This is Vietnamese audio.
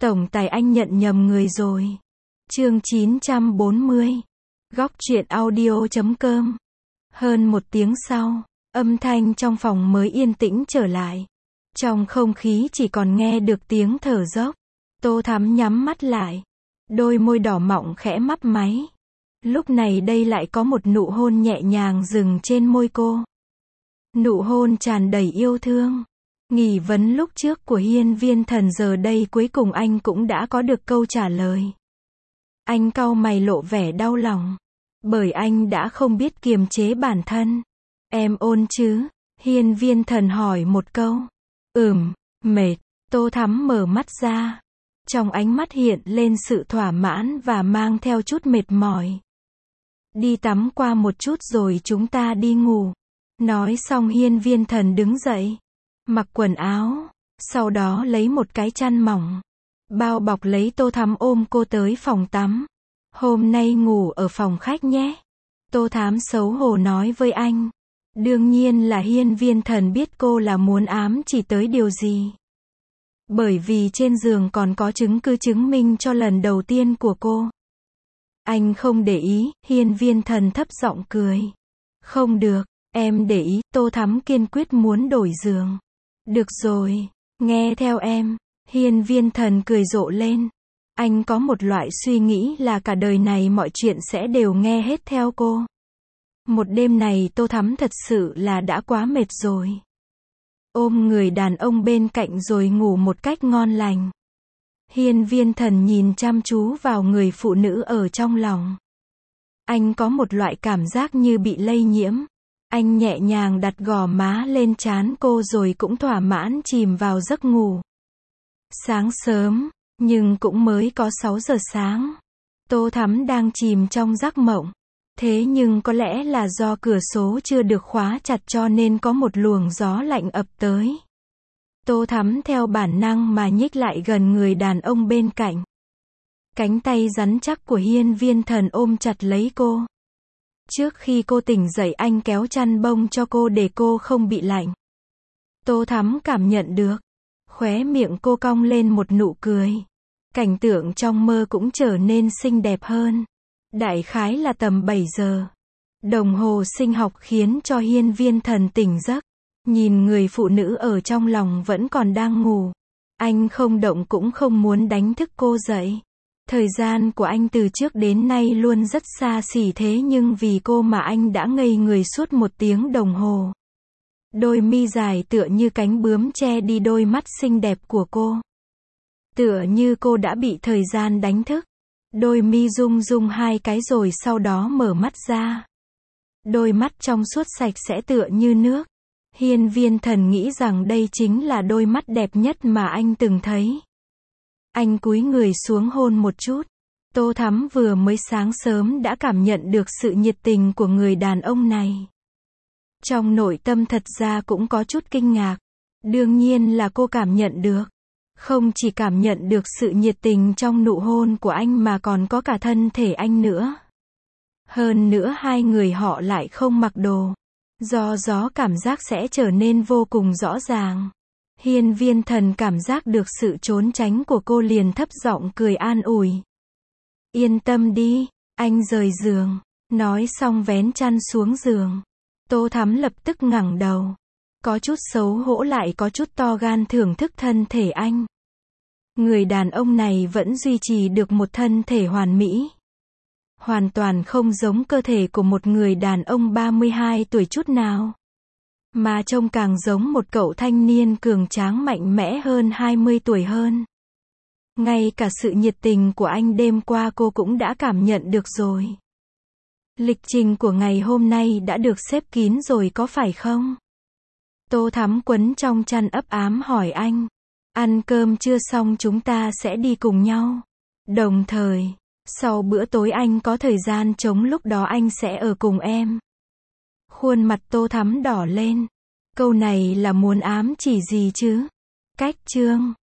Tổng tài anh nhận nhầm người rồi. Chương 940. Góc truyện audio.com. Hơn một tiếng sau, âm thanh trong phòng mới yên tĩnh trở lại. Trong không khí chỉ còn nghe được tiếng thở dốc. Tô Thắm nhắm mắt lại. Đôi môi đỏ mọng khẽ mấp máy. Lúc này đây lại có một nụ hôn nhẹ nhàng dừng trên môi cô. Nụ hôn tràn đầy yêu thương. Nghi vấn lúc trước của Hiên Viên Thần giờ đây cuối cùng anh cũng đã có được câu trả lời. Anh cau mày lộ vẻ đau lòng. Bởi anh đã không biết kiềm chế bản thân. Em ôn chứ? Hiên Viên Thần hỏi một câu. Mệt. Tô Thắm mở mắt ra. Trong ánh mắt hiện lên sự thỏa mãn và mang theo chút mệt mỏi. Đi tắm qua một chút rồi chúng ta đi ngủ. Nói xong Hiên Viên Thần đứng dậy. Mặc quần áo. Sau đó lấy một cái chăn mỏng. Bao bọc lấy Tô Thắm ôm cô tới phòng tắm. Hôm nay ngủ ở phòng khách nhé. Tô Thắm xấu hổ nói với anh. Đương nhiên là Hiên Viên Thần biết cô là muốn ám chỉ tới điều gì. Bởi vì trên giường còn có chứng cứ chứng minh cho lần đầu tiên của cô. Anh không để ý, Hiên Viên Thần thấp giọng cười. Không được, em để ý. Tô Thắm kiên quyết muốn đổi giường. Được rồi, nghe theo em. Hiên Viên Thần cười rộ lên. Anh có một loại suy nghĩ là cả đời này mọi chuyện sẽ đều nghe hết theo cô. Một đêm này Tô Thắm thật sự là đã quá mệt rồi. Ôm người đàn ông bên cạnh rồi ngủ một cách ngon lành. Hiên Viên Thần nhìn chăm chú vào người phụ nữ ở trong lòng. Anh có một loại cảm giác như bị lây nhiễm. Anh nhẹ nhàng đặt gò má lên trán cô rồi cũng thỏa mãn chìm vào giấc ngủ. Sáng sớm, nhưng cũng mới có 6 giờ sáng. Tô Thắm đang chìm trong giấc mộng. Thế nhưng có lẽ là do cửa sổ chưa được khóa chặt cho nên có một luồng gió lạnh ập tới. Tô Thắm theo bản năng mà nhích lại gần người đàn ông bên cạnh. Cánh tay rắn chắc của Hiên Viên Thần ôm chặt lấy cô. Trước khi cô tỉnh dậy anh kéo chăn bông cho cô để cô không bị lạnh. Tô Thắm cảm nhận được. Khóe miệng cô cong lên một nụ cười. Cảnh tượng trong mơ cũng trở nên xinh đẹp hơn. Đại khái là tầm 7 giờ. Đồng hồ sinh học khiến cho Hiên Viên Thần tỉnh giấc. Nhìn người phụ nữ ở trong lòng vẫn còn đang ngủ. Anh không động cũng không muốn đánh thức cô dậy. Thời gian của anh từ trước đến nay luôn rất xa xỉ thế nhưng vì cô mà anh đã ngây người suốt 1 tiếng đồng hồ. Đôi mi dài tựa như cánh bướm che đi đôi mắt xinh đẹp của cô. Tựa như cô đã bị thời gian đánh thức. Đôi mi rung rung 2 cái rồi sau đó mở mắt ra. Đôi mắt trong suốt sạch sẽ tựa như nước. Hiên Viên Thần nghĩ rằng đây chính là đôi mắt đẹp nhất mà anh từng thấy. Anh cúi người xuống hôn một chút. Tô Thắm vừa mới sáng sớm đã cảm nhận được sự nhiệt tình của người đàn ông này. Trong nội tâm thật ra cũng có chút kinh ngạc. Đương nhiên là cô cảm nhận được. Không chỉ cảm nhận được sự nhiệt tình trong nụ hôn của anh mà còn có cả thân thể anh nữa. Hơn nữa hai người họ lại không mặc đồ. Do gió cảm giác sẽ trở nên vô cùng rõ ràng. Hiên Viên Thần cảm giác được sự trốn tránh của cô liền thấp giọng cười an ủi. Yên tâm đi, anh rời giường. Nói xong vén chăn xuống giường. Tô Thắm lập tức ngẩng đầu. Có chút xấu hổ lại có chút to gan thưởng thức thân thể anh. Người đàn ông này vẫn duy trì được một thân thể hoàn mỹ. Hoàn toàn không giống cơ thể của một người đàn ông 32 tuổi chút nào. Mà trông càng giống một cậu thanh niên cường tráng mạnh mẽ hơn 20 tuổi hơn. Ngay cả sự nhiệt tình của anh đêm qua cô cũng đã cảm nhận được rồi. Lịch trình của ngày hôm nay đã được xếp kín rồi có phải không? Tô Thắm quấn trong chăn ấp ám hỏi anh. Ăn cơm chưa xong chúng ta sẽ đi cùng nhau. Đồng thời, sau bữa tối anh có thời gian trống lúc đó anh sẽ ở cùng em. Khuôn mặt Tô Thắm đỏ lên. Câu này là muốn ám chỉ gì chứ? Cách chương